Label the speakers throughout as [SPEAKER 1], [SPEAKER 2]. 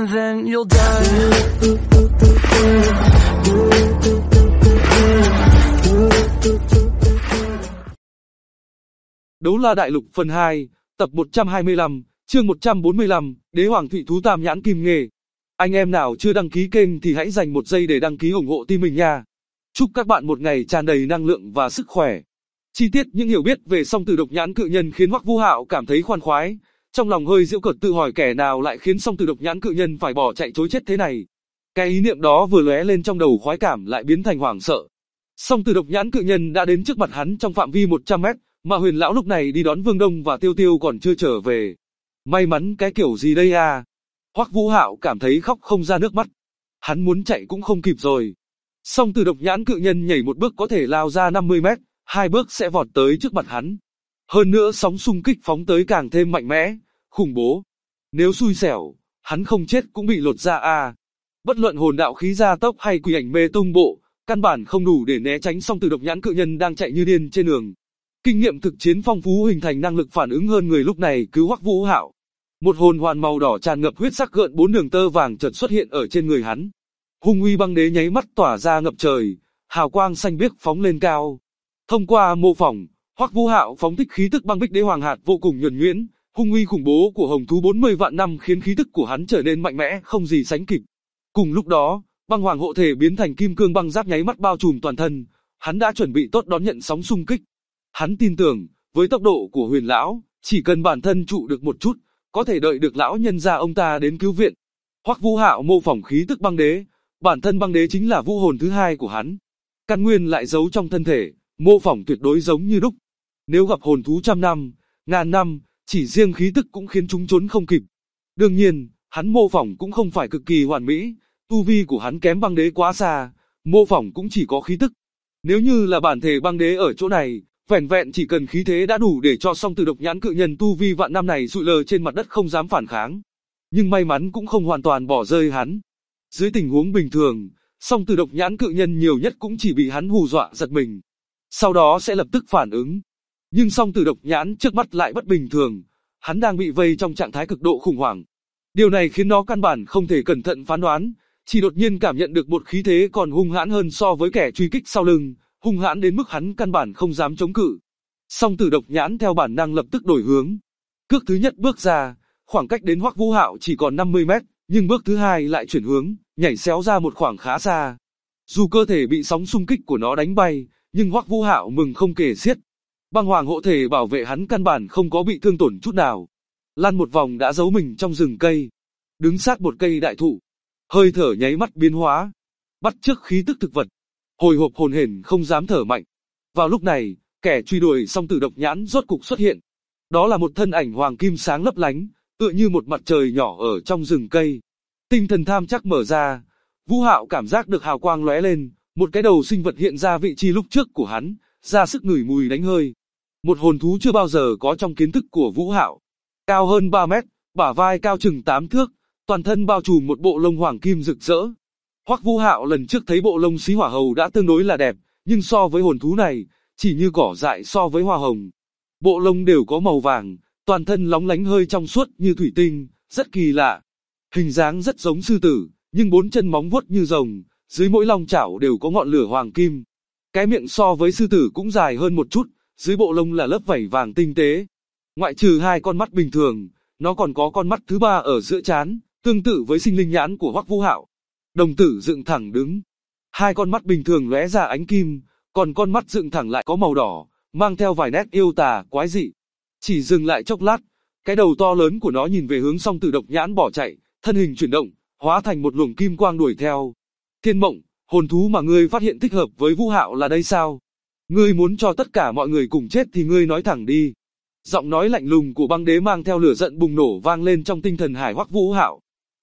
[SPEAKER 1] and then you'll die.
[SPEAKER 2] Đấu La Đại Lục phần 2, tập 125, chương 145, Đế Hoàng Thụy Thú Tam Nhãn Kim Nghê. Anh em nào chưa đăng ký kênh thì hãy dành một giây để đăng ký ủng hộ team mình nha. Chúc các bạn một ngày tràn đầy năng lượng và sức khỏe. Chi tiết những hiểu biết về song tử độc nhãn cự nhân khiến Hoắc Vũ Hạo cảm thấy khoan khoái, trong lòng hơi giễu cợt tự hỏi kẻ nào lại khiến song tử độc nhãn cự nhân phải bỏ chạy trối chết thế này. Cái ý niệm đó vừa lóe lên trong đầu, khoái cảm lại biến thành hoảng sợ. Song tử độc nhãn cự nhân đã đến trước mặt hắn trong phạm vi 100 mét, mà Huyền lão lúc này đi đón Vương Đông và Tiêu Tiêu còn chưa trở về. May mắn cái kiểu gì đây à? Hoắc Vũ Hạo cảm thấy khóc không ra nước mắt. Hắn muốn chạy cũng không kịp rồi. Song tử độc nhãn cự nhân nhảy một bước có thể lao ra 50 mét, hai bước sẽ vọt tới trước mặt hắn. Hơn nữa sóng xung kích phóng tới càng thêm mạnh mẽ, khủng bố. Nếu xui xẻo, hắn không chết cũng bị lột ra à. Bất luận hồn đạo khí gia tốc hay quỷ ảnh mê tung bộ, căn bản không đủ để né tránh song tử độc nhãn cự nhân đang chạy như điên trên đường. Kinh nghiệm thực chiến phong phú hình thành năng lực phản ứng hơn người lúc này cứu Hoắc Vũ Hạo. Một hồn hoàn màu đỏ tràn ngập huyết sắc gợn 4 đường tơ vàng chợt xuất hiện ở trên người hắn. Hung uy băng đế nháy mắt tỏa ra ngập trời, hào quang xanh biếc phóng lên cao. Thông qua mô phỏng, Hoắc Vũ Hạo phóng thích khí tức băng bích đế hoàng hạt vô cùng nhuần nhuyễn, hung uy khủng bố của hồng thú 40 vạn năm khiến khí tức của hắn trở nên mạnh mẽ không gì sánh kịp. Cùng lúc đó, băng hoàng hộ thể biến thành kim cương băng giáp nháy mắt bao trùm toàn thân, hắn đã chuẩn bị tốt đón nhận sóng xung kích. Hắn tin tưởng, với tốc độ của Huyền lão, chỉ cần bản thân trụ được một chút, có thể đợi được lão nhân gia ông ta đến cứu viện. Hoắc Vũ Hạo mô phỏng khí tức băng đế, bản thân băng đế chính là vũ hồn thứ hai của hắn. Căn nguyên lại giấu trong thân thể, mô phỏng tuyệt đối giống như đúc. Nếu gặp hồn thú trăm năm, ngàn năm, chỉ riêng khí tức cũng khiến chúng trốn không kịp. Đương nhiên, hắn mô phỏng cũng không phải cực kỳ hoàn mỹ, tu vi của hắn kém băng đế quá xa, mô phỏng cũng chỉ có khí tức. Nếu như là bản thể băng đế ở chỗ này, vẻn vẹn chỉ cần khí thế đã đủ để cho song tử độc nhãn cự nhân tu vi vạn năm này sụi lơ trên mặt đất không dám phản kháng. Nhưng may mắn cũng không hoàn toàn bỏ rơi hắn. Dưới tình huống bình thường, song tử độc nhãn cự nhân nhiều nhất cũng chỉ bị hắn hù dọa giật mình, sau đó sẽ lập tức phản ứng. Nhưng song tử độc nhãn trước mắt lại bất bình thường, hắn đang bị vây trong trạng thái cực độ khủng hoảng. Điều này khiến nó căn bản không thể cẩn thận phán đoán, chỉ đột nhiên cảm nhận được một khí thế còn hung hãn hơn so với kẻ truy kích sau lưng, hung hãn đến mức hắn căn bản không dám chống cự. Song tử độc nhãn theo bản năng lập tức đổi hướng. Cước thứ nhất bước ra, khoảng cách đến Hoắc Vũ Hạo chỉ còn 50 mét, nhưng bước thứ hai lại chuyển hướng, nhảy xéo ra một khoảng khá xa. Dù cơ thể bị sóng xung kích của nó đánh bay, nhưng Hoắc Vũ Hạo mừng không kể xiết. Băng hoàng hộ thể bảo vệ hắn căn bản không có bị thương tổn chút nào. Lăn một vòng đã giấu mình trong rừng cây, đứng sát một cây đại thụ, hơi thở nháy mắt biến hóa, bắt chước khí tức thực vật, hồi hộp hồn hển không dám thở mạnh. Vào lúc này, kẻ truy đuổi song tử độc nhãn rốt cục xuất hiện. Đó là một thân ảnh hoàng kim sáng lấp lánh, tựa như một mặt trời nhỏ ở trong rừng cây. Tinh thần tham chắc mở ra, Vũ Hạo cảm giác được hào quang lóe lên, một cái đầu sinh vật hiện ra vị trí lúc trước của hắn, ra sức ngửi mùi đánh hơi. Một hồn thú chưa bao giờ có trong kiến thức của Vũ Hạo. Cao hơn 3 mét, bả vai cao chừng 8 thước, toàn thân bao trùm một bộ lông hoàng kim rực rỡ. Hoắc Vũ Hạo lần trước thấy bộ lông xí hỏa hầu đã tương đối là đẹp, nhưng so với hồn thú này, chỉ như cỏ dại so với hoa hồng. Bộ lông đều có màu vàng, toàn thân lóng lánh hơi trong suốt như thủy tinh, rất kỳ lạ. Hình dáng rất giống sư tử, nhưng 4 chân móng vuốt như rồng, dưới mỗi long chảo đều có ngọn lửa hoàng kim. Cái miệng so với sư tử cũng dài hơn một chút, dưới bộ lông là lớp vảy vàng tinh tế. Ngoại trừ hai con mắt bình thường, nó còn có con mắt thứ ba ở giữa trán, tương tự với sinh linh nhãn của Hoắc Vũ Hạo. Đồng tử dựng thẳng đứng. Hai con mắt bình thường lóe ra ánh kim, còn con mắt dựng thẳng lại có màu đỏ, mang theo vài nét yêu tà, quái dị. Chỉ dừng lại chốc lát, cái đầu to lớn của nó nhìn về hướng song tử độc nhãn bỏ chạy, thân hình chuyển động, hóa thành một luồng kim quang đuổi theo. Thiên Mộng, hồn thú mà ngươi phát hiện thích hợp với Vũ Hạo là đây sao? Ngươi muốn cho tất cả mọi người cùng chết thì ngươi nói thẳng đi. Giọng nói lạnh lùng của băng đế mang theo lửa giận bùng nổ vang lên trong tinh thần hải Hoắc Vũ Hạo.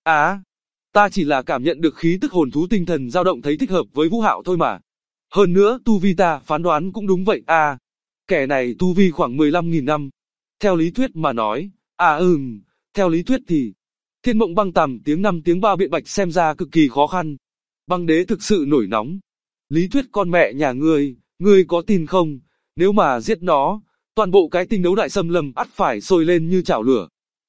[SPEAKER 2] Ta chỉ là cảm nhận được khí tức hồn thú tinh thần dao động thấy thích hợp với Vũ Hạo thôi mà. Hơn nữa tu vi ta phán đoán cũng đúng vậy Kẻ này tu vi khoảng 15.000 năm. Theo lý thuyết mà nói, theo lý thuyết thì... Thiên Mộng băng tầm tiếng 5 tiếng 3 biện bạch xem ra cực kỳ khó khăn. Băng đế thực sự nổi nóng. Lý thuyết con mẹ nhà ngươi có tin không? Nếu mà giết nó, toàn bộ cái tinh đấu đại xâm lâm ắt phải sôi lên như chảo lửa.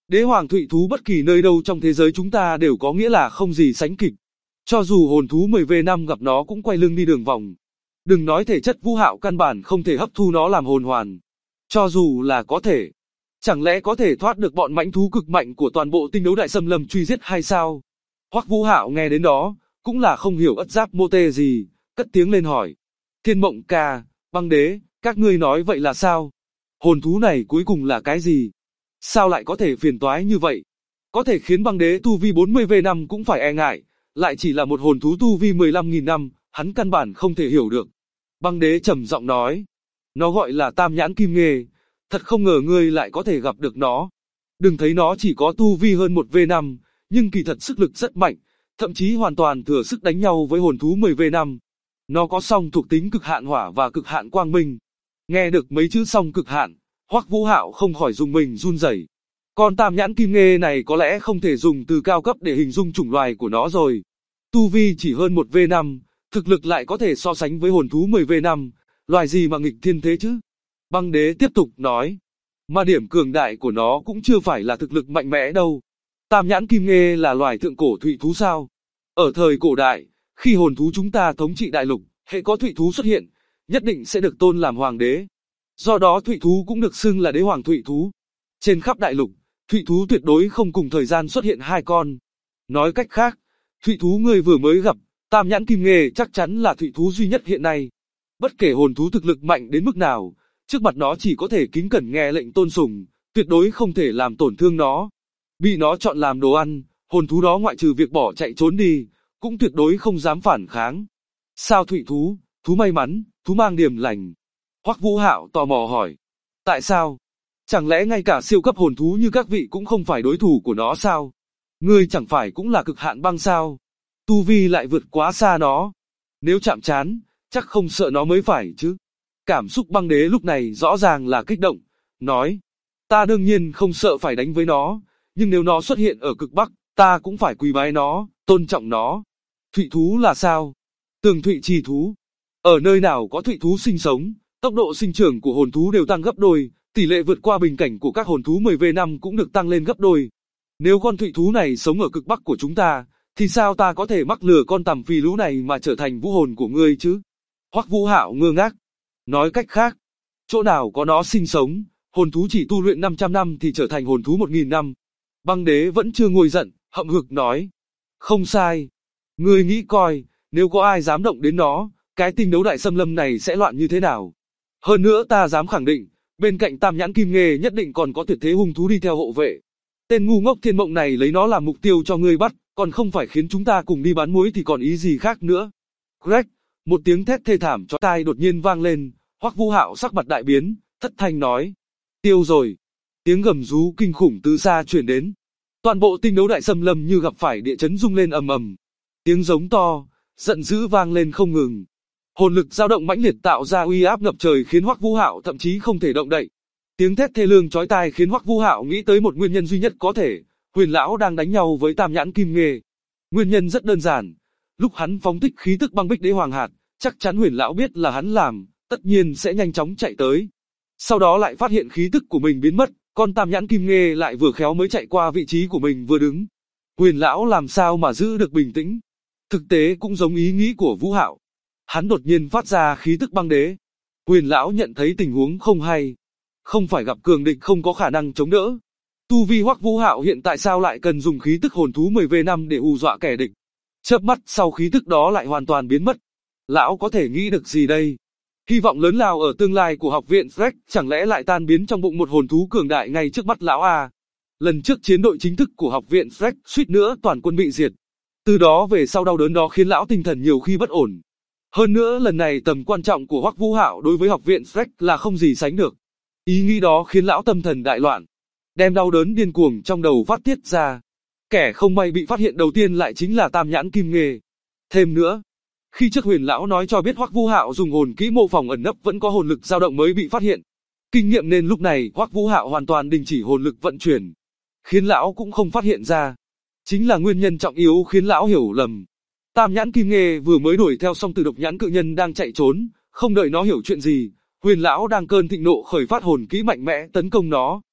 [SPEAKER 2] Đế hoàng thụy thú bất kỳ nơi đâu trong thế giới chúng ta đều có nghĩa là không gì sánh kịp. Cho dù hồn thú 10V5 gặp nó cũng quay lưng đi đường vòng. Đừng nói thể chất Vũ Hạo căn bản không thể hấp thu nó làm hồn hoàn. Cho dù là có thể, chẳng lẽ có thể thoát được bọn mãnh thú cực mạnh của toàn bộ tinh đấu đại xâm lâm truy giết hay sao? Hoắc Vũ Hạo nghe đến đó, cũng là không hiểu ất giáp mô tê gì, cất tiếng lên hỏi. Thiên Mộng ca, Băng Đế, các ngươi nói vậy là sao? Hồn thú này cuối cùng là cái gì? Sao lại có thể phiền toái như vậy? Có thể khiến Băng Đế tu vi 40V5 cũng phải e ngại, lại chỉ là một hồn thú tu vi 15.000 năm, hắn căn bản không thể hiểu được. Băng Đế trầm giọng nói, nó gọi là Tam Nhãn Kim Nghê, thật không ngờ ngươi lại có thể gặp được nó. Đừng thấy nó chỉ có tu vi hơn 1V5, nhưng kỳ thật sức lực rất mạnh, thậm chí hoàn toàn thừa sức đánh nhau với hồn thú 10V5. Nó có song thuộc tính cực hạn hỏa và cực hạn quang minh. Nghe được mấy chữ song cực hạn, Hoắc Vũ Hạo không khỏi dùng mình run rẩy. Con Tam Nhãn Kim Nghê này có lẽ không thể dùng từ cao cấp để hình dung chủng loài của nó rồi. Tu vi chỉ hơn 1V5, thực lực lại có thể so sánh với hồn thú 10V5, loài gì mà nghịch thiên thế chứ? Băng Đế tiếp tục nói, mà điểm cường đại của nó cũng chưa phải là thực lực mạnh mẽ đâu. Tam Nhãn Kim Nghê là loài thượng cổ thụy thú sao? Ở thời cổ đại, khi hồn thú chúng ta thống trị đại lục, hễ có thụy thú xuất hiện, nhất định sẽ được tôn làm hoàng đế. Do đó thụy thú cũng được xưng là đế hoàng thụy thú. Trên khắp đại lục, thụy thú tuyệt đối không cùng thời gian xuất hiện hai con. Nói cách khác, thụy thú ngươi vừa mới gặp, Tam Nhãn Kim Nghê chắc chắn là thụy thú duy nhất hiện nay. Bất kể hồn thú thực lực mạnh đến mức nào, trước mặt nó chỉ có thể kính cẩn nghe lệnh tôn sùng, tuyệt đối không thể làm tổn thương nó. Bị nó chọn làm đồ ăn, hồn thú đó ngoại trừ việc bỏ chạy trốn đi, cũng tuyệt đối không dám phản kháng. Sao thụy thú, thú may mắn, thú mang điểm lành? Hoắc Vũ Hạo tò mò hỏi. Tại sao? Chẳng lẽ ngay cả siêu cấp hồn thú như các vị cũng không phải đối thủ của nó sao? Ngươi chẳng phải cũng là cực hạn băng sao? Tu vi lại vượt quá xa nó. Nếu chạm trán, chắc không sợ nó mới phải chứ. Cảm xúc Băng Đế lúc này rõ ràng là kích động, nói. Ta đương nhiên không sợ phải đánh với nó, nhưng nếu nó xuất hiện ở cực Bắc, ta cũng phải quý bái nó, tôn trọng nó. Thụy thú là sao? Tường thụy trì thú. Ở nơi nào có thụy thú sinh sống, tốc độ sinh trưởng của hồn thú đều tăng gấp đôi, tỷ lệ vượt qua bình cảnh của các hồn thú 10V5 cũng được tăng lên gấp đôi. Nếu con thụy thú này sống ở cực Bắc của chúng ta, thì sao ta có thể mắc lừa con tằm phì lũ này mà trở thành vũ hồn của ngươi chứ? Hoắc Vũ Hạo ngơ ngác. Nói cách khác, chỗ nào có nó sinh sống, hồn thú chỉ tu luyện 500 năm thì trở thành hồn thú 1000 năm. Băng Đế vẫn chưa nguôi giận, hậm hực nói. Không sai. Ngươi nghĩ coi, nếu có ai dám động đến nó, cái tinh đấu đại xâm lâm này sẽ loạn như thế nào? Hơn nữa ta dám khẳng định, bên cạnh Tam Nhãn Kim Nghê nhất định còn có tuyệt thế hung thú đi theo hộ vệ. Tên ngu ngốc Thiên Mộng này lấy nó làm mục tiêu cho ngươi bắt, còn không phải khiến chúng ta cùng đi bán muối thì còn ý gì khác nữa. Greg, một tiếng thét thê thảm chói tai đột nhiên vang lên, Hoắc Vũ Hạo sắc mặt đại biến, thất thanh nói. Tiêu rồi. Tiếng gầm rú kinh khủng từ xa truyền đến. Toàn bộ tinh đấu đại xâm lâm như gặp phải địa chấn rung lên ầm ầm. Tiếng giống to, giận dữ vang lên không ngừng. Hồn lực dao động mãnh liệt tạo ra uy áp ngập trời khiến Hoắc Vũ Hạo thậm chí không thể động đậy. Tiếng thét thê lương chói tai khiến Hoắc Vũ Hạo nghĩ tới một nguyên nhân duy nhất có thể, Huyền lão đang đánh nhau với Tam Nhãn Kim Nghê. Nguyên nhân rất đơn giản, lúc hắn phóng thích khí tức băng bích đế hoàng hạt, chắc chắn Huyền lão biết là hắn làm, tất nhiên sẽ nhanh chóng chạy tới. Sau đó lại phát hiện khí tức của mình biến mất, con Tam Nhãn Kim Nghê lại vừa khéo mới chạy qua vị trí của mình vừa đứng. Huyền lão làm sao mà giữ được bình tĩnh? Thực tế cũng giống ý nghĩ của Vũ Hạo. Hắn đột nhiên phát ra khí tức băng đế. Huyền lão nhận thấy tình huống không hay. Không phải gặp cường địch không có khả năng chống đỡ. Tu vi Hoắc Vũ Hạo hiện tại sao lại cần dùng khí tức hồn thú 10V5 để hù dọa kẻ địch? Chớp mắt sau khí tức đó lại hoàn toàn biến mất. Lão có thể nghĩ được gì đây? Hy vọng lớn lao ở tương lai của học viện Freck chẳng lẽ lại tan biến trong bụng một hồn thú cường đại ngay trước mắt lão à? Lần trước chiến đội chính thức của học viện Freck suýt nữa toàn quân bị diệt. Từ đó về sau đau đớn đó khiến lão tinh thần nhiều khi bất ổn. Hơn nữa lần này tầm quan trọng của Hoắc Vũ Hạo đối với học viện Freck là không gì sánh được. Ý nghĩ đó khiến lão tâm thần đại loạn, đem đau đớn điên cuồng trong đầu phát tiết ra. Kẻ không may bị phát hiện đầu tiên lại chính là Tam Nhãn Kim Nghê. Thêm nữa, khi trước Huyền lão nói cho biết Hoắc Vũ Hạo dùng hồn kỹ mô phỏng ẩn nấp vẫn có hồn lực dao động mới bị phát hiện. Kinh nghiệm nên lúc này Hoắc Vũ Hạo hoàn toàn đình chỉ hồn lực vận chuyển, khiến lão cũng không phát hiện ra. Chính là nguyên nhân trọng yếu khiến lão hiểu lầm. Tam Nhãn Kim Nghê vừa mới đuổi theo xong Từ Độc Nhãn cự nhân đang chạy trốn, không đợi nó hiểu chuyện gì, Huyền lão đang cơn thịnh nộ khởi phát hồn kỹ mạnh mẽ tấn công nó.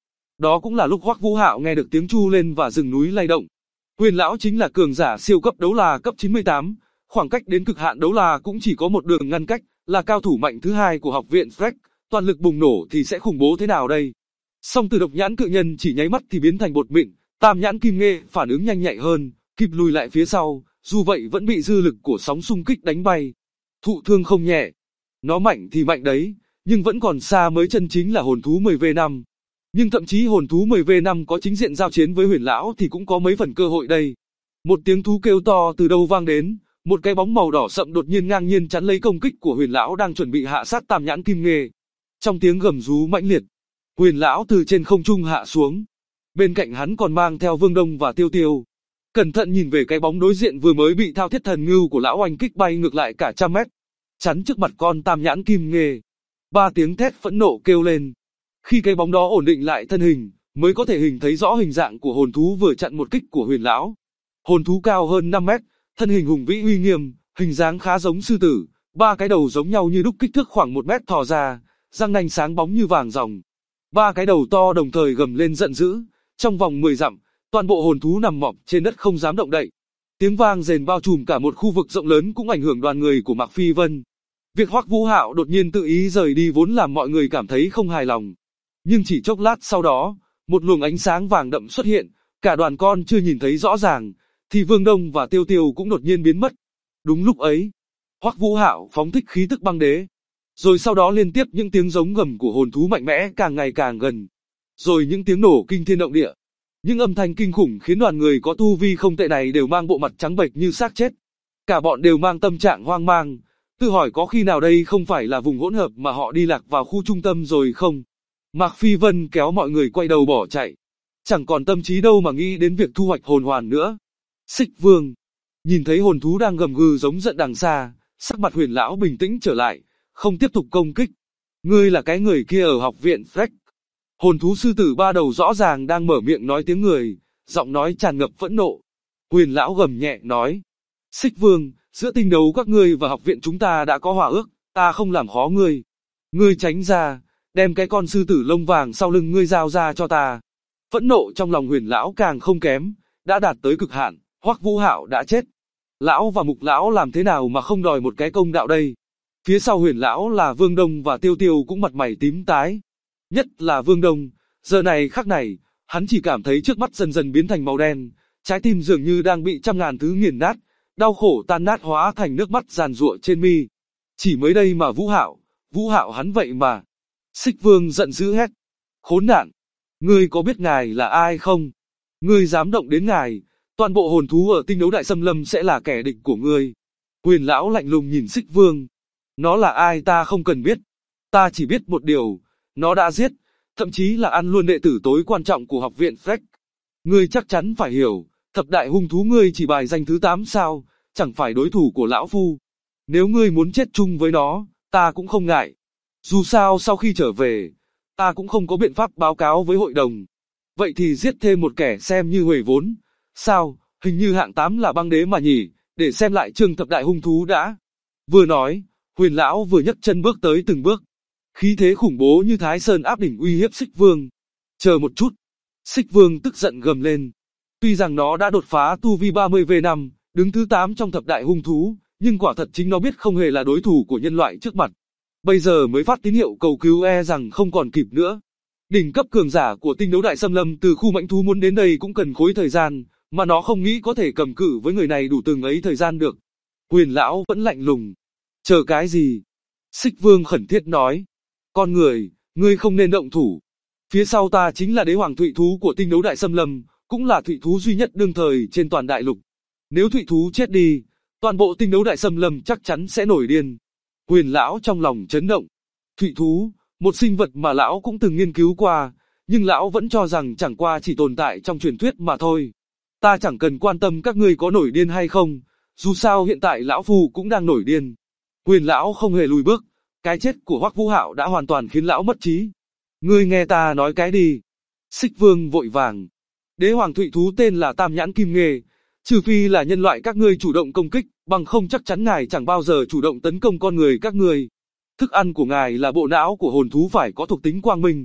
[SPEAKER 2] Đó cũng là lúc Hoắc Vũ Hạo nghe được tiếng chu lên và rừng núi lay động. Huyền lão chính là cường giả siêu cấp đấu la cấp 98, khoảng cách đến cực hạn đấu la cũng chỉ có một đường ngăn cách, là cao thủ mạnh thứ hai của học viện Freck, toàn lực bùng nổ thì sẽ khủng bố thế nào đây? Song từ độc nhãn cự nhân chỉ nháy mắt thì biến thành bột mịn, tam nhãn kim nghê phản ứng nhanh nhạy hơn, kịp lùi lại phía sau, dù vậy vẫn bị dư lực của sóng xung kích đánh bay. Thụ thương không nhẹ. Nó mạnh thì mạnh đấy, nhưng vẫn còn xa mới chân chính là hồn thú 10V5. Nhưng thậm chí hồn thú 10V5 có chính diện giao chiến với huyền lão thì cũng có mấy phần cơ hội đây. Một tiếng thú kêu to từ đâu vang đến, một cái bóng màu đỏ sậm đột nhiên ngang nhiên chắn lấy công kích của huyền lão đang chuẩn bị hạ sát tam nhãn kim nghê. Trong tiếng gầm rú mãnh liệt, huyền lão từ trên không trung hạ xuống. Bên cạnh hắn còn mang theo Vương Đông và Tiêu Tiêu. Cẩn thận nhìn về cái bóng đối diện vừa mới bị thao thiết thần ngưu của lão oanh kích bay ngược lại cả trăm mét, chắn trước mặt con tam nhãn kim nghê. Ba tiếng thét phẫn nộ kêu lên. Khi cái bóng đó ổn định lại thân hình, mới có thể hình thấy rõ hình dạng của hồn thú vừa chặn một kích của huyền lão. Hồn thú cao hơn 5 mét, thân hình hùng vĩ uy nghiêm, hình dáng khá giống sư tử, ba cái đầu giống nhau như đúc, kích thước khoảng 1 mét thò ra, răng nanh sáng bóng như vàng ròng. Ba cái đầu to đồng thời gầm lên giận dữ, trong vòng 10 dặm, toàn bộ hồn thú nằm mọp trên đất không dám động đậy. Tiếng vang rền bao trùm cả một khu vực rộng lớn cũng ảnh hưởng đoàn người của Mạc Phi Vân. Việc Hoắc Vũ Hạo đột nhiên tự ý rời đi vốn làm mọi người cảm thấy không hài lòng. Nhưng chỉ chốc lát sau đó, một luồng ánh sáng vàng đậm xuất hiện, cả đoàn con chưa nhìn thấy rõ ràng, thì Vương Đông và Tiêu Tiêu cũng đột nhiên biến mất. Đúng lúc ấy, Hoắc Vũ Hạo phóng thích khí tức băng đế. Rồi sau đó liên tiếp những tiếng giống gầm của hồn thú mạnh mẽ càng ngày càng gần. Rồi những tiếng nổ kinh thiên động địa. Những âm thanh kinh khủng khiến đoàn người có tu vi không tệ này đều mang bộ mặt trắng bệch như xác chết. Cả bọn đều mang tâm trạng hoang mang, tự hỏi có khi nào đây không phải là vùng hỗn hợp mà họ đi lạc vào khu trung tâm rồi không? Mạc Phi Vân kéo mọi người quay đầu bỏ chạy. Chẳng còn tâm trí đâu mà nghĩ đến việc thu hoạch hồn hoàn nữa. Xích Vương nhìn thấy hồn thú đang gầm gừ giống giận đằng xa, sắc mặt huyền lão bình tĩnh trở lại, không tiếp tục công kích. Ngươi là cái người kia ở học viện Freck. Hồn thú sư tử ba đầu rõ ràng đang mở miệng nói tiếng người, giọng nói tràn ngập phẫn nộ. Huyền lão gầm nhẹ nói, Xích Vương, giữa tinh đấu các ngươi và học viện chúng ta đã có hòa ước, ta không làm khó ngươi. Ngươi tránh ra, đem cái con sư tử lông vàng sau lưng ngươi giao ra cho ta. Phẫn nộ trong lòng huyền lão càng không kém, đã đạt tới cực hạn, Hoắc Vũ Hạo đã chết. Lão và Mục lão làm thế nào mà không đòi một cái công đạo đây? Phía sau huyền lão là Vương Đông và Tiêu Tiêu cũng mặt mày tím tái. Nhất là Vương Đông, giờ này khắc này, hắn chỉ cảm thấy trước mắt dần dần biến thành màu đen, trái tim dường như đang bị trăm ngàn thứ nghiền nát, đau khổ tan nát hóa thành nước mắt giàn giụa trên mi. Chỉ mới đây mà Vũ Hạo hắn vậy mà. Xích Vương giận dữ hét, khốn nạn, ngươi có biết ngài là ai không? Ngươi dám động đến ngài, toàn bộ hồn thú ở tinh đấu đại xâm lâm sẽ là kẻ địch của ngươi. Huyền lão lạnh lùng nhìn Xích Vương, nó là ai ta không cần biết, ta chỉ biết một điều, nó đã giết, thậm chí là ăn luôn đệ tử tối quan trọng của học viện Freck. Ngươi chắc chắn phải hiểu, thập đại hung thú ngươi chỉ bài danh thứ 8 sao, chẳng phải đối thủ của lão phu. Nếu ngươi muốn chết chung với nó, ta cũng không ngại. Dù sao sau khi trở về, ta cũng không có biện pháp báo cáo với hội đồng. Vậy thì giết thêm một kẻ xem như huề vốn. Sao, hình như hạng 8 là băng đế mà nhỉ, để xem lại chương thập đại hung thú đã. Vừa nói, huyền lão vừa nhấc chân bước tới từng bước. Khí thế khủng bố như Thái Sơn áp đỉnh uy hiếp Xích Vương. Chờ một chút. Xích Vương tức giận gầm lên. Tuy rằng nó đã đột phá tu vi 30V5, đứng thứ 8 trong thập đại hung thú, nhưng quả thật chính nó biết không hề là đối thủ của nhân loại trước mặt. Bây giờ mới phát tín hiệu cầu cứu e rằng không còn kịp nữa. Đỉnh cấp cường giả của tinh đấu đại xâm lâm từ khu mãnh thú muốn đến đây cũng cần khối thời gian, mà nó không nghĩ có thể cầm cự với người này đủ từng ấy thời gian được. Huyền lão vẫn lạnh lùng. Chờ cái gì? Xích Vương khẩn thiết nói. Con người, ngươi không nên động thủ. Phía sau ta chính là đế hoàng thụy thú của tinh đấu đại xâm lâm, cũng là thụy thú duy nhất đương thời trên toàn đại lục. Nếu thụy thú chết đi, toàn bộ tinh đấu đại xâm lâm chắc chắn sẽ nổi điên. Huyền lão trong lòng chấn động. Thụy thú, một sinh vật mà lão cũng từng nghiên cứu qua, nhưng lão vẫn cho rằng chẳng qua chỉ tồn tại trong truyền thuyết mà thôi. Ta chẳng cần quan tâm các ngươi có nổi điên hay không, dù sao hiện tại lão phu cũng đang nổi điên. Huyền lão không hề lùi bước, cái chết của Hoắc Vũ Hạo đã hoàn toàn khiến lão mất trí. Ngươi nghe ta nói cái đi. Xích Vương vội vàng. Đế hoàng thụy thú tên là Tam Nhãn Kim Nghê, trừ phi là nhân loại các ngươi chủ động công kích, bằng không chắc chắn ngài chẳng bao giờ chủ động tấn công con người các ngươi. Thức ăn của ngài là bộ não của hồn thú phải có thuộc tính quang minh.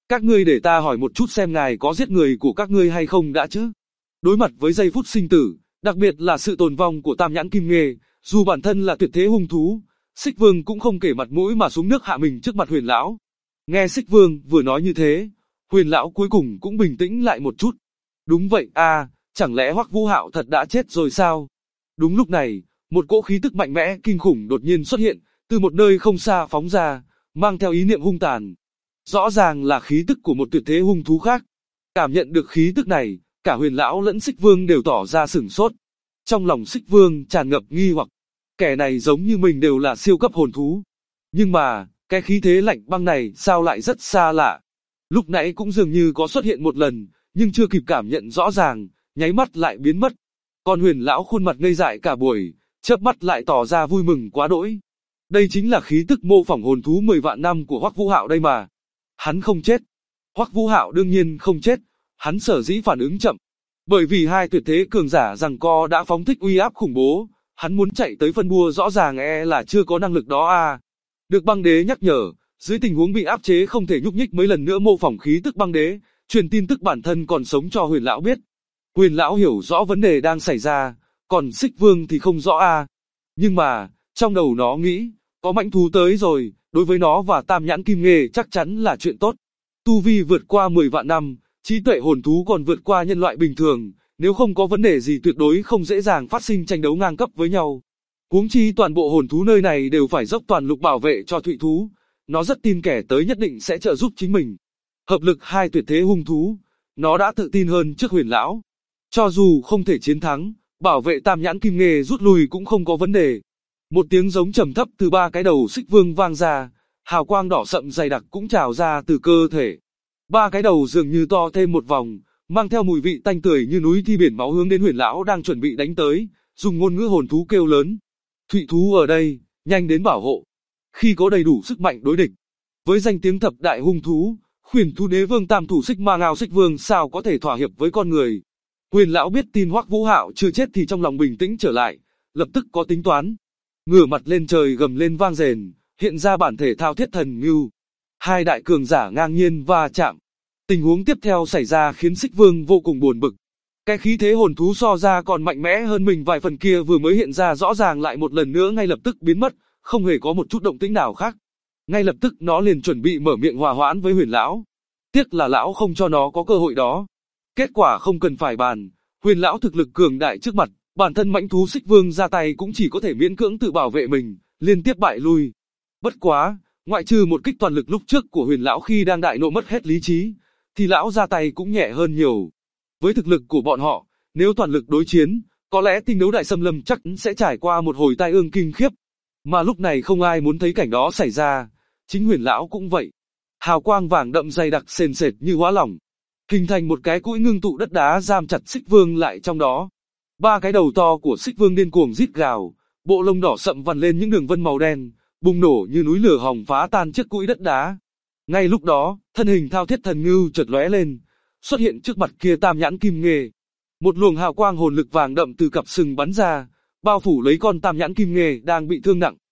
[SPEAKER 2] Các ngươi để ta hỏi một chút xem ngài có giết người của các ngươi hay không đã chứ? Đối mặt với giây phút sinh tử, đặc biệt là sự tồn vong của Tam Nhãn Kim Nghê, dù bản thân là tuyệt thế hung thú, Xích Vương cũng không kể mặt mũi mà xuống nước hạ mình trước mặt Huyền lão. Nghe Xích Vương vừa nói như thế, Huyền lão cuối cùng cũng bình tĩnh lại một chút. Đúng vậy à, chẳng lẽ Hoắc Vũ Hạo thật đã chết rồi sao? Đúng lúc này, một cỗ khí tức mạnh mẽ kinh khủng đột nhiên xuất hiện, từ một nơi không xa phóng ra, mang theo ý niệm hung tàn. Rõ ràng là khí tức của một tuyệt thế hung thú khác. Cảm nhận được khí tức này, cả Huyền lão lẫn Xích Vương đều tỏ ra sửng sốt. Trong lòng Xích Vương tràn ngập nghi hoặc, kẻ này giống như mình đều là siêu cấp hồn thú. Nhưng mà, cái khí thế lạnh băng này sao lại rất xa lạ. Lúc nãy cũng dường như có xuất hiện một lần, nhưng chưa kịp cảm nhận rõ ràng, nháy mắt lại biến mất. Còn Huyền lão khuôn mặt ngây dại cả buổi, chớp mắt lại tỏ ra vui mừng quá đỗi. Đây chính là khí tức mô phỏng hồn thú 10 vạn năm của Hoắc Vũ Hạo đây mà. Hắn không chết. Hoắc Vũ Hạo đương nhiên không chết, hắn sở dĩ phản ứng chậm. Bởi vì hai tuyệt thế cường giả giằng co đã phóng thích uy áp khủng bố, hắn muốn chạy tới phân bua rõ ràng là chưa có năng lực đó à. Được băng đế nhắc nhở, dưới tình huống bị áp chế không thể nhúc nhích mấy lần nữa mô phỏng khí tức băng đế, truyền tin tức bản thân còn sống cho Huyền lão biết. Huyền lão hiểu rõ vấn đề đang xảy ra, còn Xích Vương thì không rõ à. Nhưng mà, trong đầu nó nghĩ, có mãnh thú tới rồi, đối với nó và Tam Nhãn Kim Nghê chắc chắn là chuyện tốt. Tu vi vượt qua 10 vạn năm, trí tuệ hồn thú còn vượt qua nhân loại bình thường, nếu không có vấn đề gì tuyệt đối không dễ dàng phát sinh tranh đấu ngang cấp với nhau. Huống chi toàn bộ hồn thú nơi này đều phải dốc toàn lực bảo vệ cho thụy thú, nó rất tin kẻ tới nhất định sẽ trợ giúp chính mình. Hợp lực hai tuyệt thế hung thú, nó đã tự tin hơn trước Huyền lão. Cho dù không thể chiến thắng, bảo vệ Tam Nhãn Kim Nghê rút lui cũng không có vấn đề. Một tiếng giống trầm thấp từ ba cái đầu Xích Vương vang ra, hào quang đỏ sậm dày đặc cũng trào ra từ cơ thể. Ba cái đầu dường như to thêm một vòng, mang theo mùi vị tanh tưởi như núi thi biển máu hướng đến Huyền lão đang chuẩn bị đánh tới, dùng ngôn ngữ hồn thú kêu lớn. Thụy thú ở đây, nhanh đến bảo hộ. Khi có đầy đủ sức mạnh đối địch, với danh tiếng thập đại hung thú, Huyền thú đế vương tam thủ Xích Ma Ngao Xích Vương sao có thể thỏa hiệp với con người. Huyền lão biết tin Hoắc Vũ Hạo chưa chết thì trong lòng bình tĩnh trở lại, lập tức có tính toán. Ngửa mặt lên trời gầm lên vang rền, hiện ra bản thể Thao Thiết Thần Ngưu. Hai đại cường giả ngang nhiên va chạm. Tình huống tiếp theo xảy ra khiến Xích Vương vô cùng buồn bực. Cái khí thế hồn thú so ra còn mạnh mẽ hơn mình vài phần kia vừa mới hiện ra rõ ràng lại một lần nữa ngay lập tức biến mất, không hề có một chút động tĩnh nào khác. Ngay lập tức nó liền chuẩn bị mở miệng hòa hoãn với Huyền lão. Tiếc là lão không cho nó có cơ hội đó. Kết quả không cần phải bàn, Huyền lão thực lực cường đại trước mặt, bản thân mãnh thú Xích Vương ra tay cũng chỉ có thể miễn cưỡng tự bảo vệ mình, liên tiếp bại lui. Bất quá, ngoại trừ một kích toàn lực lúc trước của Huyền lão khi đang đại nộ mất hết lý trí, thì lão ra tay cũng nhẹ hơn nhiều. Với thực lực của bọn họ, nếu toàn lực đối chiến, có lẽ tinh đấu đại xâm lâm chắc sẽ trải qua một hồi tai ương kinh khiếp. Mà lúc này không ai muốn thấy cảnh đó xảy ra, chính Huyền lão cũng vậy. Hào quang vàng đậm dày đặc sền sệt như hóa lỏng, hình thành một cái cũi ngưng tụ đất đá giam chặt Xích Vương lại trong đó. Ba cái đầu to của Xích Vương điên cuồng rít gào, bộ lông đỏ sậm vằn lên những đường vân màu đen, bùng nổ như núi lửa hồng phá tan chiếc cũi đất đá. Ngay lúc đó, thân hình Thao Thiết Thần Ngưu chợt lóe lên, xuất hiện trước mặt kia Tam Nhãn Kim Nghê. Một luồng hào quang hồn lực vàng đậm từ cặp sừng bắn ra, bao phủ lấy con Tam Nhãn Kim Nghê đang bị thương nặng.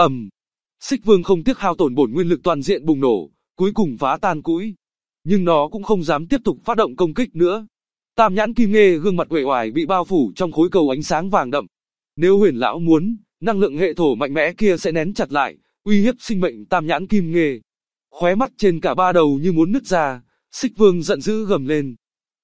[SPEAKER 2] Xích Vương không tiếc hao tổn bổn nguyên lực toàn diện bùng nổ, cuối cùng phá tan cũi. Nhưng nó cũng không dám tiếp tục phát động công kích nữa. Tam Nhãn Kim Nghê gương mặt uể oải bị bao phủ trong khối cầu ánh sáng vàng đậm. Nếu Huyền lão muốn, năng lượng hệ thổ mạnh mẽ kia sẽ nén chặt lại, uy hiếp sinh mệnh Tam Nhãn Kim Nghê. Khóe mắt trên cả ba đầu như muốn nứt ra, Xích Vương giận dữ gầm lên.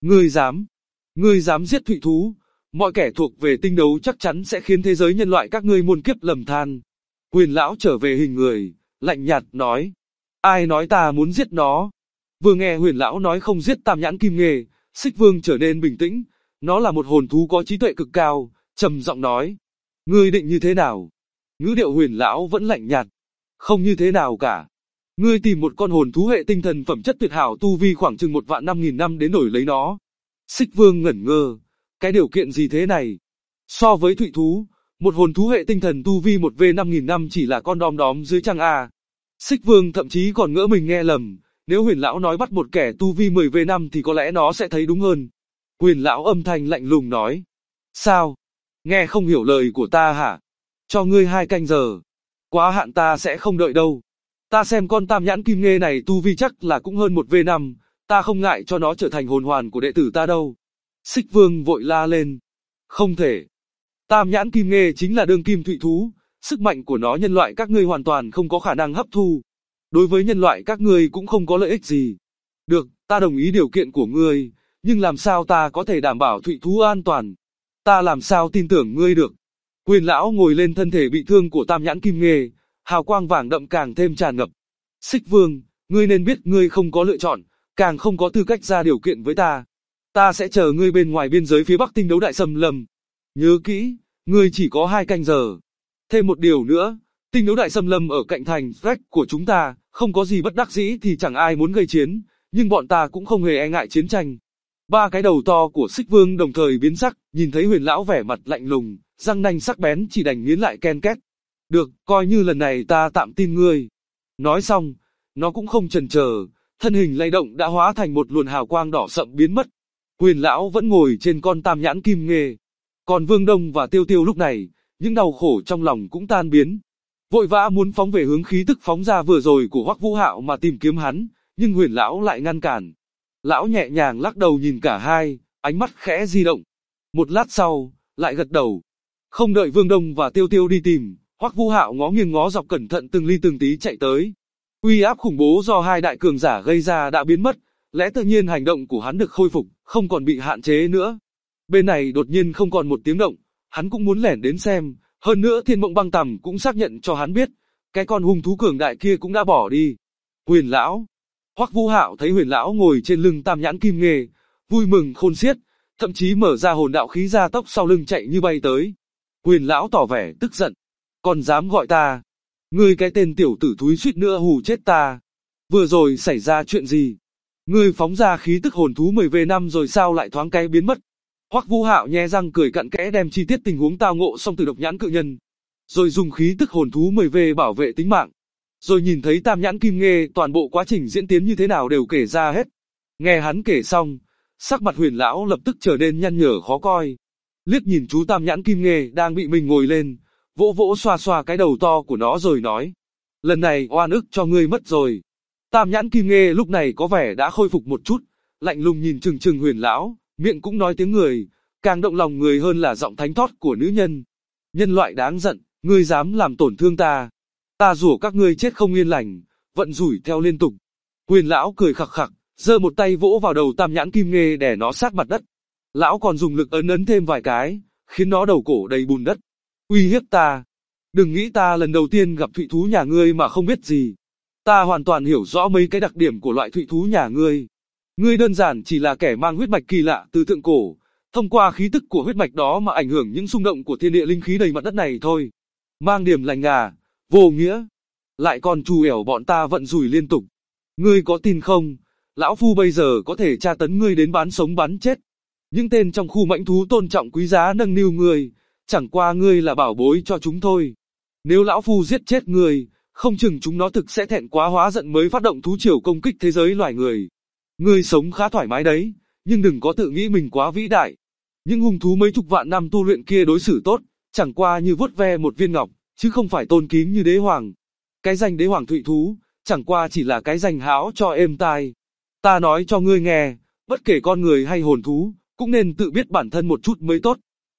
[SPEAKER 2] Ngươi dám giết thụy thú, mọi kẻ thuộc về tinh đấu chắc chắn sẽ khiến thế giới nhân loại các ngươi muôn kiếp lầm than. Huyền lão trở về hình người, lạnh nhạt nói. Ai nói ta muốn giết nó? Vừa nghe Huyền lão nói không giết Tam Nhãn Kim Nghê, Xích Vương trở nên bình tĩnh. Nó là một hồn thú có trí tuệ cực cao, trầm giọng nói. Ngươi định như thế nào? Ngữ điệu Huyền lão vẫn lạnh nhạt. Không như thế nào cả. Ngươi tìm một con hồn thú hệ tinh thần phẩm chất tuyệt hảo tu vi khoảng chừng 1.500.000 năm đến đổi lấy nó. Xích Vương ngẩn ngơ. Cái điều kiện gì thế này? So với thụy thú, một hồn thú hệ tinh thần tu vi 1v5.000 năm chỉ là con đom đóm dưới trăng A. Xích Vương thậm chí còn ngỡ mình nghe lầm. Nếu Huyền lão nói bắt một kẻ tu vi 10v5 thì có lẽ nó sẽ thấy đúng hơn. Huyền lão âm thanh lạnh lùng nói. Sao? Nghe không hiểu lời của ta hả? Cho ngươi 2 canh giờ. Quá hạn ta sẽ không đợi đâu. Ta xem con tam nhãn kim nghê này tu vi chắc là cũng hơn một V5, ta không ngại cho nó trở thành hồn hoàn của đệ tử ta đâu. Xích Vương vội la lên. Không thể. Tam nhãn kim nghê chính là đương kim thụy thú, sức mạnh của nó nhân loại các ngươi hoàn toàn không có khả năng hấp thu. Đối với nhân loại các ngươi cũng không có lợi ích gì. Được, ta đồng ý điều kiện của ngươi, nhưng làm sao ta có thể đảm bảo thụy thú an toàn? Ta làm sao tin tưởng ngươi được? Quyền lão ngồi lên thân thể bị thương của tam nhãn kim nghê, hào quang vàng đậm càng thêm tràn ngập. Xích Vương, ngươi nên biết ngươi không có lựa chọn, càng không có tư cách ra điều kiện với ta. Ta sẽ chờ ngươi bên ngoài biên giới phía bắc tinh đấu đại xâm lâm. Nhớ kỹ, ngươi chỉ có 2 canh giờ. Thêm một điều nữa, tinh đấu đại xâm lâm ở cạnh thành Freck của chúng ta, không có gì bất đắc dĩ thì chẳng ai muốn gây chiến, nhưng bọn ta cũng không hề e ngại chiến tranh. 3 cái đầu to của Xích Vương đồng thời biến sắc, nhìn thấy Huyền lão vẻ mặt lạnh lùng, răng nanh sắc bén chỉ đành nghiến lại ken két. Được, coi như lần này ta tạm tin ngươi. Nói xong, nó cũng không chần chờ, thân hình lay động đã hóa thành một luồng hào quang đỏ sậm biến mất. Huyền lão vẫn ngồi trên con tam nhãn kim nghê. Còn Vương Đông và Tiêu Tiêu lúc này, những đau khổ trong lòng cũng tan biến. Vội vã muốn phóng về hướng khí tức phóng ra vừa rồi của Hoắc Vũ Hạo mà tìm kiếm hắn, nhưng Huyền lão lại ngăn cản. Lão nhẹ nhàng lắc đầu nhìn cả hai, ánh mắt khẽ di động. Một lát sau, lại gật đầu. Không đợi Vương Đông và Tiêu Tiêu đi tìm, Hoắc Vũ Hạo ngó nghiêng ngó dọc cẩn thận từng ly từng tí chạy tới. Uy áp khủng bố do 2 đại cường giả gây ra đã biến mất, lẽ tự nhiên hành động của hắn được khôi phục, không còn bị hạn chế nữa. Bên này đột nhiên không còn một tiếng động, hắn cũng muốn lẻn đến xem, hơn nữa Thiên Mộng Băng Tầm cũng xác nhận cho hắn biết, cái con hung thú cường đại kia cũng đã bỏ đi. Huyền lão. Hoắc Vũ Hạo thấy Huyền lão ngồi trên lưng tam nhãn kim nghê, vui mừng khôn xiết, thậm chí mở ra hồn đạo khí gia tốc sau lưng chạy như bay tới. Huyền lão tỏ vẻ tức giận, còn dám gọi ta? Ngươi cái tên tiểu tử thúi suýt nữa hù chết ta. Vừa rồi xảy ra chuyện gì? Ngươi phóng ra khí tức hồn thú 10V5 rồi sao lại thoáng cái biến mất? Hoắc Vũ Hạo nhe răng cười cặn kẽ đem chi tiết tình huống tao ngộ xong từ độc nhãn cự nhân, rồi dùng khí tức hồn thú 10V bảo vệ tính mạng. Rồi nhìn thấy tam nhãn kim nghê toàn bộ quá trình diễn tiến như thế nào đều kể ra hết. Nghe hắn kể xong, sắc mặt Huyền lão lập tức trở nên nhăn nhở khó coi. Liếc nhìn chú tam nhãn kim nghê đang bị mình ngồi lên, vỗ vỗ xoa xoa cái đầu to của nó rồi nói. Lần này oan ức cho ngươi mất rồi. Tam nhãn kim nghê lúc này có vẻ đã khôi phục một chút, lạnh lùng nhìn chừng chừng Huyền lão, miệng cũng nói tiếng người, càng động lòng người hơn là giọng thánh thót của nữ nhân. Nhân loại đáng giận, ngươi dám làm tổn thương ta. Ta rủa các ngươi chết không yên lành, vận rủi theo liên tục. Huyền lão cười khặc khặc, giơ một tay vỗ vào đầu tam nhãn kim nghê đè nó sát mặt đất. Lão còn dùng lực ấn thêm vài cái, khiến nó đầu cổ đầy bùn đất. Uy hiếp ta. Đừng nghĩ ta lần đầu tiên gặp thụy thú nhà ngươi mà không biết gì. Ta hoàn toàn hiểu rõ mấy cái đặc điểm của loại thụy thú nhà ngươi. Ngươi đơn giản chỉ là kẻ mang huyết mạch kỳ lạ từ thượng cổ, thông qua khí tức của huyết mạch đó mà ảnh hưởng những xung động của thiên địa linh khí đầy mặt đất này thôi. Mang điểm lành à, vô nghĩa. Lại còn trù ẻo bọn ta vận rủi liên tục. Ngươi có tin không? Lão phu bây giờ có thể tra tấn ngươi đến bán sống bán chết. Những tên trong khu mãnh thú tôn trọng quý giá nâng niu ngươi, chẳng qua ngươi là bảo bối cho chúng thôi. Nếu lão phu giết chết ngươi, không chừng chúng nó thực sẽ thẹn quá hóa giận mới phát động thú triều công kích thế giới loài người. Ngươi sống khá thoải mái đấy, nhưng đừng có tự nghĩ mình quá vĩ đại. Những hung thú mấy chục vạn năm tu luyện kia đối xử tốt, chẳng qua như vuốt ve một viên ngọc, chứ không phải tôn kính như đế hoàng. Cái danh đế hoàng thụy thú, chẳng qua chỉ là cái danh hão cho êm tai. Ta nói cho ngươi nghe, bất kể con người hay hồn thú, cũng nên tự biết bản thân một chút mới tốt.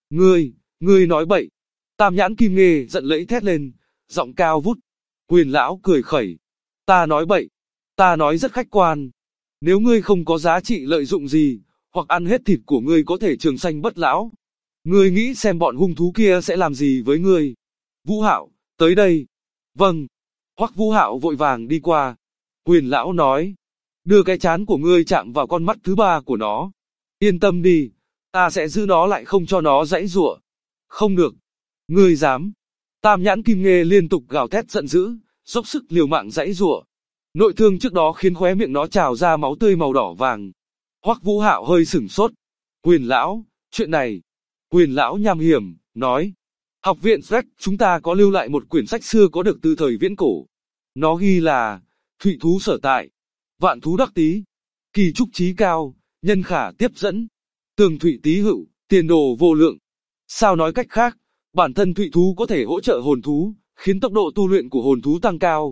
[SPEAKER 2] Ngươi nói bậy. Tam nhãn kim nghê giận lẫy thét lên, giọng cao vút. Huyền lão cười khẩy. Ta nói bậy. Ta nói rất khách quan. Nếu ngươi không có giá trị lợi dụng gì, hoặc ăn hết thịt của ngươi có thể trường sanh bất lão. Ngươi nghĩ xem bọn hung thú kia sẽ làm gì với ngươi. Vũ Hạo, tới đây. Vâng. Hoắc Vũ Hạo vội vàng đi qua. Huyền lão nói. Đưa cái trán của ngươi chạm vào con mắt thứ 3 của nó. Yên tâm đi, ta sẽ giữ nó lại không cho nó giãy giụa. Không được. Ngươi dám. Tam nhãn kim nghê liên tục gào thét giận dữ, dốc sức liều mạng giãy giụa. Nội thương trước đó khiến khóe miệng nó trào ra máu tươi màu đỏ vàng. Hoắc Vũ Hạo hơi sửng sốt. Huyền lão, chuyện này. Huyền lão nham hiểm, nói. Học viện Freck chúng ta có lưu lại một quyển sách xưa có được từ thời viễn cổ. Nó ghi là, thụy thú sở tại, vạn thú đắc tý, kỳ trúc trí cao, nhân khả tiếp dẫn, tường thụy tý hữu, tiền đồ vô lượng. Sao nói cách khác, bản thân thụy thú có thể hỗ trợ hồn thú, khiến tốc độ tu luyện của hồn thú tăng cao.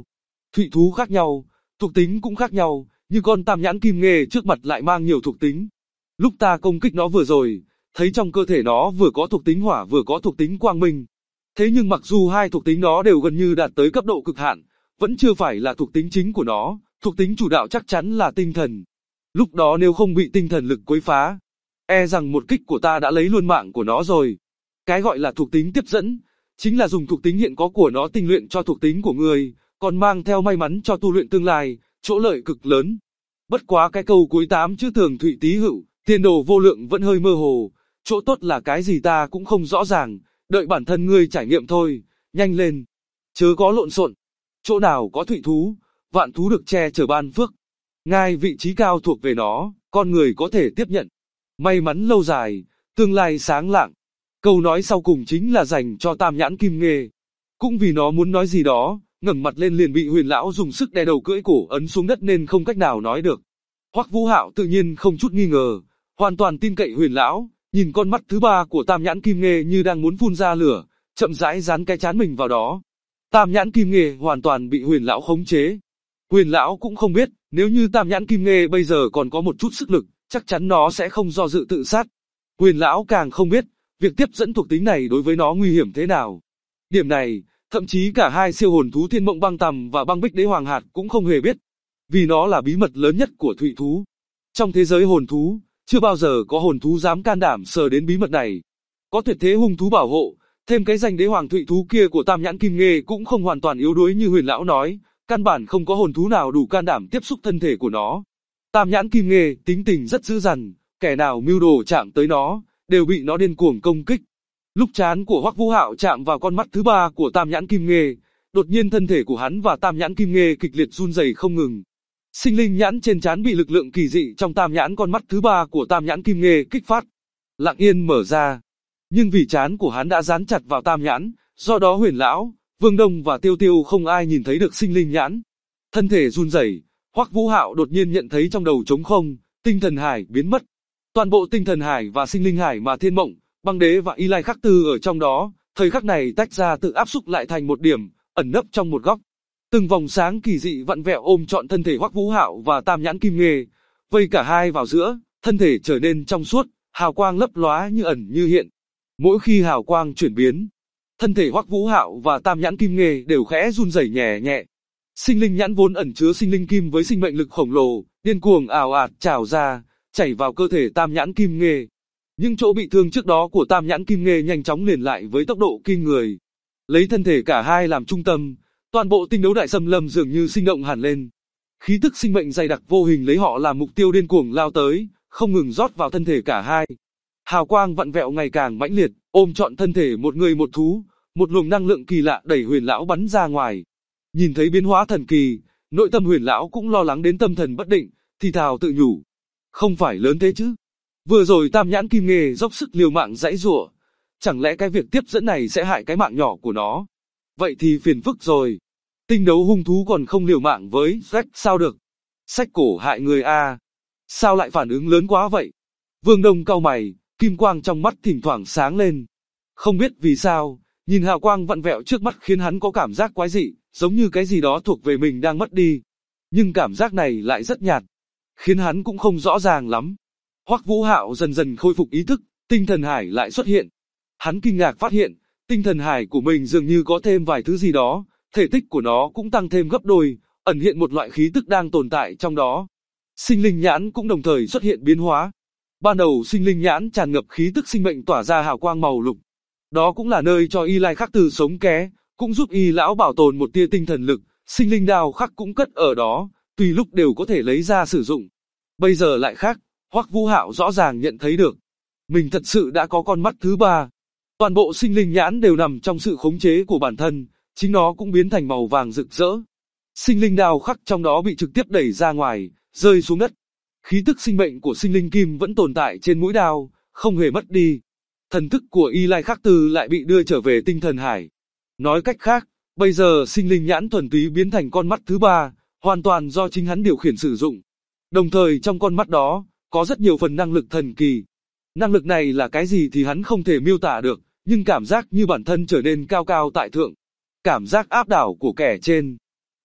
[SPEAKER 2] Thụy thú khác nhau, thuộc tính cũng khác nhau, như con tam nhãn kim nghê trước mặt lại mang nhiều thuộc tính. Lúc ta công kích nó vừa rồi, thấy trong cơ thể nó vừa có thuộc tính hỏa vừa có thuộc tính quang minh. Thế nhưng mặc dù hai thuộc tính đó đều gần như đạt tới cấp độ cực hạn, vẫn chưa phải là thuộc tính chính của nó, thuộc tính chủ đạo chắc chắn là tinh thần. Lúc đó nếu không bị tinh thần lực quấy phá, e rằng một kích của ta đã lấy luôn mạng của nó rồi. Cái gọi là thuộc tính tiếp dẫn, chính là dùng thuộc tính hiện có của nó tinh luyện cho thuộc tính của người, còn mang theo may mắn cho tu luyện tương lai, chỗ lợi cực lớn. Bất quá cái câu cuối 8 chữ thường Thụy Tý Hữu, tiền đồ vô lượng vẫn hơi mơ hồ, chỗ tốt là cái gì ta cũng không rõ ràng, đợi bản thân ngươi trải nghiệm thôi, nhanh lên, chớ có lộn xộn. Chỗ nào có thụy thú, vạn thú được che chở ban phước. Ngai vị trí cao thuộc về nó, con người có thể tiếp nhận. May mắn lâu dài, tương lai sáng lạng. Câu nói sau cùng chính là dành cho tam nhãn kim nghê. Cũng vì nó muốn nói gì đó, ngẩng mặt lên liền bị Huyền lão dùng sức đè đầu cưỡi cổ ấn xuống đất nên không cách nào nói được. Hoắc Vũ Hạo tự nhiên không chút nghi ngờ, hoàn toàn tin cậy Huyền lão, nhìn con mắt thứ ba của tam nhãn kim nghê như đang muốn phun ra lửa, chậm rãi dán cái trán mình vào đó. Tam nhãn kim nghê hoàn toàn bị Huyền lão khống chế. Huyền lão cũng không biết, nếu như tam nhãn kim nghê bây giờ còn có một chút sức lực, chắc chắn nó sẽ không do dự tự sát. Huyền lão càng không biết, việc tiếp dẫn thuộc tính này đối với nó nguy hiểm thế nào. Điểm này, thậm chí cả hai siêu hồn thú Thiên Mộng Băng Tầm và Băng Bích Đế Hoàng Hạt cũng không hề biết, vì nó là bí mật lớn nhất của thụy thú. Trong thế giới hồn thú, chưa bao giờ có hồn thú dám can đảm sờ đến bí mật này. Có tuyệt thế hung thú bảo hộ, thêm cái danh đế hoàng thụy thú kia của tam nhãn kim nghê cũng không hoàn toàn yếu đuối như Huyền lão nói, căn bản không có hồn thú nào đủ can đảm tiếp xúc thân thể của nó. Tam nhãn kim nghê tính tình rất dữ dằn, kẻ nào mưu đồ chạm tới nó, đều bị nó điên cuồng công kích. Lúc trán của Hoắc Vũ Hạo chạm vào con mắt thứ ba của tam nhãn kim nghê, đột nhiên thân thể của hắn và tam nhãn kim nghê kịch liệt run rẩy không ngừng. Sinh linh nhãn trên trán bị lực lượng kỳ dị trong tam nhãn con mắt thứ ba của tam nhãn kim nghê kích phát, lặng yên mở ra. Nhưng vì trán của hắn đã dán chặt vào tam nhãn, do đó Huyền lão, Vương Đông và Tiêu Tiêu không ai nhìn thấy được sinh linh nhãn. Thân thể run rẩy, Hoắc Vũ Hạo đột nhiên nhận thấy trong đầu trống không, tinh thần hải biến mất. Toàn bộ tinh thần hải và sinh linh hải mà Thiên Mộng, Băng Đế và Y Lai Khắc Tư ở trong đó, thời khắc này tách ra tự áp xúc lại thành một điểm, ẩn nấp trong một góc. Từng vòng sáng kỳ dị vặn vẹo ôm trọn thân thể Hoắc Vũ Hạo và tam nhãn kim nghê, vây cả hai vào giữa, thân thể trở nên trong suốt, hào quang lấp lóa như ẩn như hiện. Mỗi khi hào quang chuyển biến, thân thể Hoắc Vũ Hạo và tam nhãn kim nghê đều khẽ run rẩy nhẹ nhẹ. Sinh linh nhãn vốn ẩn chứa sinh linh kim với sinh mệnh lực khổng lồ, điên cuồng ào ạt trào ra, chảy vào cơ thể tam nhãn kim nghê. Những chỗ bị thương trước đó của tam nhãn kim nghê nhanh chóng liền lại với tốc độ kinh người. Lấy thân thể cả hai làm trung tâm, toàn bộ tinh đấu đại xâm lâm dường như sinh động hẳn lên. Khí tức sinh mệnh dày đặc vô hình lấy họ làm mục tiêu điên cuồng lao tới, không ngừng rót vào thân thể cả hai. Hào quang vặn vẹo ngày càng mãnh liệt, ôm trọn thân thể một người một thú, một luồng năng lượng kỳ lạ đẩy Huyền lão bắn ra ngoài. Nhìn thấy biến hóa thần kỳ, nội tâm Huyền lão cũng lo lắng đến tâm thần bất định, thì thào tự nhủ, không phải lớn thế chứ? Vừa rồi tam nhãn kim nghê dốc sức liều mạng giãy giụa, chẳng lẽ cái việc tiếp dẫn này sẽ hại cái mạng nhỏ của nó? Vậy thì phiền phức rồi. Tinh đấu hung thú còn không liều mạng với Jack sao được? Sách cổ hại người a. Sao lại phản ứng lớn quá vậy? Vương Đông cau mày, kim quang trong mắt thỉnh thoảng sáng lên. Không biết vì sao, nhìn hào quang vặn vẹo trước mắt khiến hắn có cảm giác quái dị, giống như cái gì đó thuộc về mình đang mất đi. Nhưng cảm giác này lại rất nhạt, khiến hắn cũng không rõ ràng lắm. Hoắc Vũ Hạo dần dần khôi phục ý thức, tinh thần hải lại xuất hiện. Hắn kinh ngạc phát hiện, tinh thần hải của mình dường như có thêm vài thứ gì đó, thể tích của nó cũng tăng thêm gấp đôi, ẩn hiện một loại khí tức đang tồn tại trong đó. Sinh linh nhãn cũng đồng thời xuất hiện biến hóa. Ban đầu sinh linh nhãn tràn ngập khí tức sinh mệnh tỏa ra hào quang màu lục. Đó cũng là nơi cho Y Lai Khắc Tư sống ké, cũng giúp Y lão bảo tồn một tia tinh thần lực, sinh linh đao khắc cũng cất ở đó, tùy lúc đều có thể lấy ra sử dụng. Bây giờ lại khác, Hoắc Vũ Hạo rõ ràng nhận thấy được, mình thật sự đã có con mắt thứ ba. Toàn bộ sinh linh nhãn đều nằm trong sự khống chế của bản thân, chính nó cũng biến thành màu vàng rực rỡ. Sinh linh đao khắc trong đó bị trực tiếp đẩy ra ngoài, rơi xuống đất. Khí tức sinh mệnh của sinh linh kim vẫn tồn tại trên mũi đao, không hề mất đi. Thần thức của Y Lai Khắc Tư lại bị đưa trở về tinh thần hải. Nói cách khác, bây giờ sinh linh nhãn thuần túy biến thành con mắt thứ ba, hoàn toàn do chính hắn điều khiển sử dụng. Đồng thời trong con mắt đó, có rất nhiều phần năng lực thần kỳ. Năng lực này là cái gì thì hắn không thể miêu tả được, nhưng cảm giác như bản thân trở nên cao cao tại thượng. Cảm giác áp đảo của kẻ trên.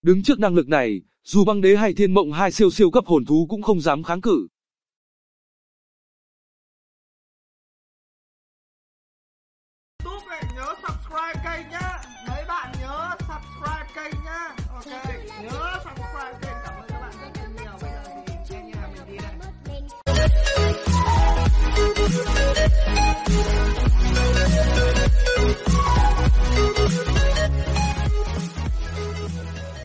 [SPEAKER 2] Đứng trước năng lực này, dù băng đế hay thiên mộng hai siêu siêu cấp hồn thú cũng không dám kháng cự.